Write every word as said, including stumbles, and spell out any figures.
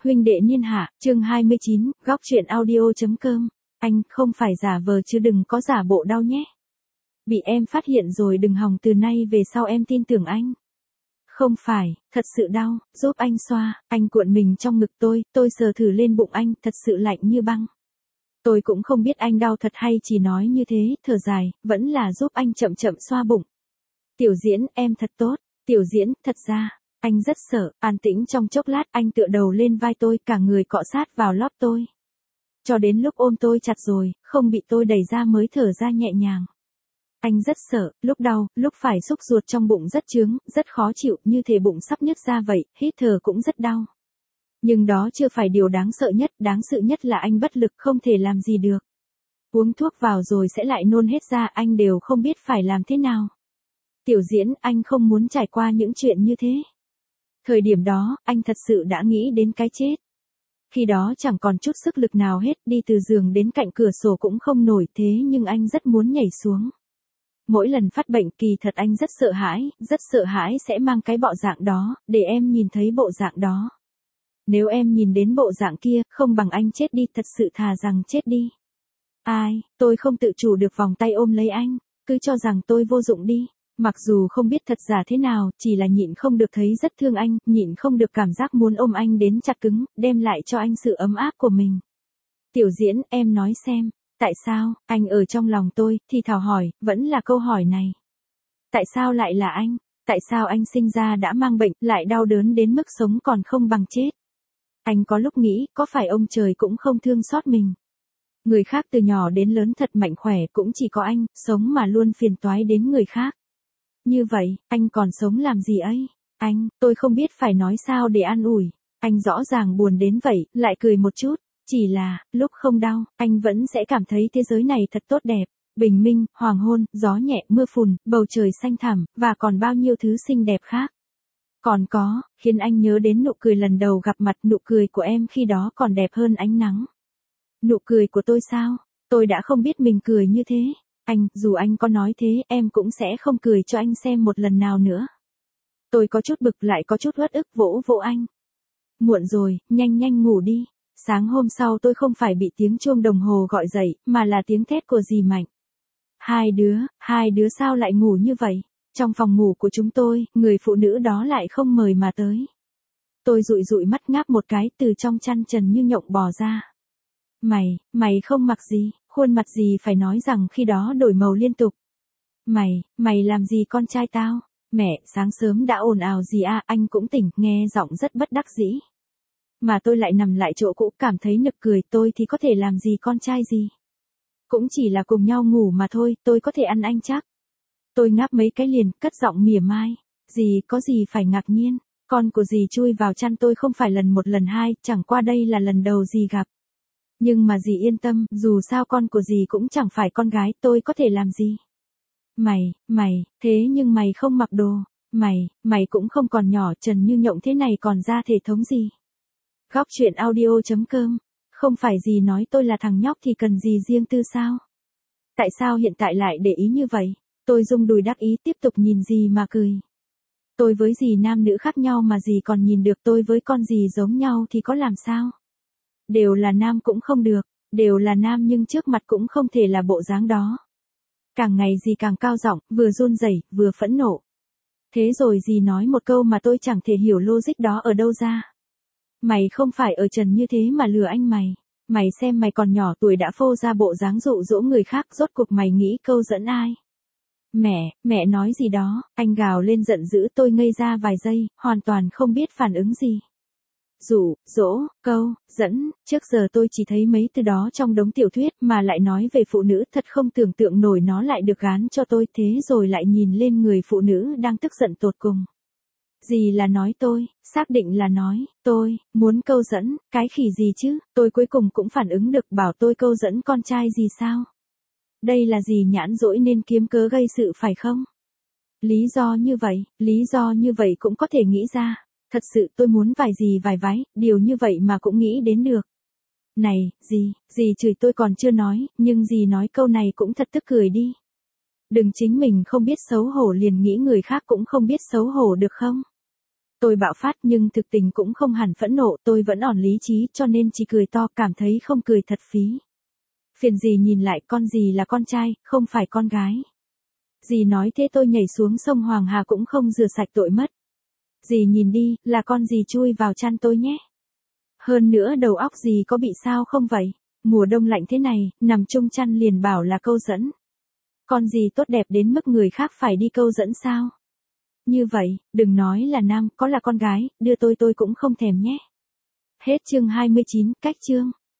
huynh đệ niên hạ, chương hai mươi chín, góc truyện audio.com. Anh không phải giả vờ chứ đừng có giả bộ đau nhé. Bị em phát hiện rồi đừng hòng từ nay về sau em tin tưởng anh. Không phải, thật sự đau, giúp anh xoa, anh cuộn mình trong ngực tôi, tôi sờ thử lên bụng anh, thật sự lạnh như băng. Tôi cũng không biết anh đau thật hay chỉ nói như thế, thở dài, vẫn là giúp anh chậm chậm xoa bụng. Tiểu Diễn, em thật tốt. Tiểu Diễn, thật ra, anh rất sợ, an tĩnh trong chốc lát anh tựa đầu lên vai tôi, cả người cọ sát vào lót tôi. Cho đến lúc ôm tôi chặt rồi, không bị tôi đẩy ra mới thở ra nhẹ nhàng. Anh rất sợ, lúc đau, lúc phải xúc ruột trong bụng rất chướng, rất khó chịu, như thể bụng sắp nứt ra vậy, hít thở cũng rất đau. Nhưng đó chưa phải điều đáng sợ nhất, đáng sợ nhất là anh bất lực không thể làm gì được. Uống thuốc vào rồi sẽ lại nôn hết ra, anh đều không biết phải làm thế nào. Tiểu Diễn, anh không muốn trải qua những chuyện như thế. Thời điểm đó, anh thật sự đã nghĩ đến cái chết. Khi đó chẳng còn chút sức lực nào hết, đi từ giường đến cạnh cửa sổ cũng không nổi, thế nhưng anh rất muốn nhảy xuống. Mỗi lần phát bệnh kỳ thật anh rất sợ hãi, rất sợ hãi sẽ mang cái bộ dạng đó, để em nhìn thấy bộ dạng đó. Nếu em nhìn đến bộ dạng kia, không bằng anh chết đi, thật sự thà rằng chết đi. Ai, tôi không tự chủ được vòng tay ôm lấy anh, cứ cho rằng tôi vô dụng đi. Mặc dù không biết thật giả thế nào, chỉ là nhịn không được thấy rất thương anh, nhịn không được cảm giác muốn ôm anh đến chặt cứng, đem lại cho anh sự ấm áp của mình. Tiểu Diễn, em nói xem, tại sao, anh ở trong lòng tôi, thì thào hỏi, vẫn là câu hỏi này. Tại sao lại là anh? Tại sao anh sinh ra đã mang bệnh, lại đau đớn đến mức sống còn không bằng chết? Anh có lúc nghĩ, có phải ông trời cũng không thương xót mình? Người khác từ nhỏ đến lớn thật mạnh khỏe, cũng chỉ có anh, sống mà luôn phiền toái đến người khác. Như vậy, anh còn sống làm gì ấy? Anh, tôi không biết phải nói sao để an ủi. Anh rõ ràng buồn đến vậy, lại cười một chút. Chỉ là, lúc không đau, anh vẫn sẽ cảm thấy thế giới này thật tốt đẹp. Bình minh, hoàng hôn, gió nhẹ, mưa phùn, bầu trời xanh thẳm, và còn bao nhiêu thứ xinh đẹp khác. Còn có, khiến anh nhớ đến nụ cười lần đầu gặp mặt, nụ cười của em khi đó còn đẹp hơn ánh nắng. Nụ cười của tôi sao? Tôi đã không biết mình cười như thế. Anh, dù anh có nói thế, em cũng sẽ không cười cho anh xem một lần nào nữa. Tôi có chút bực lại có chút uất ức vỗ vỗ anh. Muộn rồi, nhanh nhanh ngủ đi. Sáng hôm sau tôi không phải bị tiếng chuông đồng hồ gọi dậy, mà là tiếng thét của dì Mạnh. Hai đứa, hai đứa sao lại ngủ như vậy? Trong phòng ngủ của chúng tôi, người phụ nữ đó lại không mời mà tới. Tôi dụi dụi mắt ngáp một cái, từ trong chăn trần như nhộng bò ra. Mày, mày không mặc gì, khuôn mặt gì phải nói rằng khi đó đổi màu liên tục. Mày, mày làm gì con trai tao? Mẹ, sáng sớm đã ồn ào gì à, anh cũng tỉnh, nghe giọng rất bất đắc dĩ. Mà tôi lại nằm lại chỗ cũ cảm thấy nực cười, tôi thì có thể làm gì con trai gì. Cũng chỉ là cùng nhau ngủ mà thôi, tôi có thể ăn anh chắc. Tôi ngáp mấy cái liền, cất giọng mỉa mai. Dì có gì phải ngạc nhiên, con của dì chui vào chăn tôi không phải lần một lần hai, chẳng qua đây là lần đầu dì gặp. Nhưng mà dì yên tâm, dù sao con của dì cũng chẳng phải con gái, tôi có thể làm gì. Mày, mày, thế nhưng mày không mặc đồ, mày, mày cũng không còn nhỏ trần như nhộng thế này còn ra thể thống gì. Góc truyện audio.com, không phải dì nói tôi là thằng nhóc thì cần gì riêng tư sao? Tại sao hiện tại lại để ý như vậy? Tôi rung đùi đắc ý tiếp tục nhìn dì mà cười. Tôi với dì nam nữ khác nhau mà dì còn nhìn được, tôi với con dì giống nhau thì có làm sao? Đều là nam cũng không được, đều là nam nhưng trước mặt cũng không thể là bộ dáng đó. Càng ngày dì càng cao giọng, vừa run rẩy, vừa phẫn nộ. Thế rồi dì nói một câu mà tôi chẳng thể hiểu logic đó ở đâu ra. Mày không phải ở trần như thế mà lừa anh mày. Mày xem mày còn nhỏ tuổi đã phô ra bộ dáng dụ dỗ người khác, rốt cuộc mày nghĩ câu dẫn ai? Mẹ, mẹ nói gì đó, anh gào lên giận dữ, tôi ngây ra vài giây, hoàn toàn không biết phản ứng gì. Dụ, dỗ, câu, dẫn, trước giờ tôi chỉ thấy mấy từ đó trong đống tiểu thuyết mà lại nói về phụ nữ, thật không tưởng tượng nổi nó lại được gán cho tôi, thế rồi lại nhìn lên người phụ nữ đang tức giận tột cùng. Gì là nói tôi, xác định là nói, tôi, muốn câu dẫn, cái khỉ gì chứ, tôi cuối cùng cũng phản ứng được, bảo tôi câu dẫn con trai gì sao? Đây là gì nhãn dỗi nên kiếm cớ gây sự phải không? Lý do như vậy, lý do như vậy cũng có thể nghĩ ra. Thật sự tôi muốn vài gì vài vái, điều như vậy mà cũng nghĩ đến được. Này, dì, dì chửi tôi còn chưa nói, nhưng dì nói câu này cũng thật tức cười đi. Đừng chính mình không biết xấu hổ liền nghĩ người khác cũng không biết xấu hổ được không? Tôi bạo phát nhưng thực tình cũng không hẳn phẫn nộ, tôi vẫn ổn lý trí cho nên chỉ cười to, cảm thấy không cười thật phí. Phiền dì nhìn lại, con dì là con trai, không phải con gái. Dì nói thế tôi nhảy xuống sông Hoàng Hà cũng không rửa sạch tội mất. Dì nhìn đi, là con dì chui vào chăn tôi nhé. Hơn nữa đầu óc dì có bị sao không vậy? Mùa đông lạnh thế này, nằm chung chăn liền bảo là câu dẫn. Con dì tốt đẹp đến mức người khác phải đi câu dẫn sao? Như vậy, đừng nói là nam, có là con gái, đưa tôi tôi cũng không thèm nhé. Hết chương hai mươi chín, cách chương.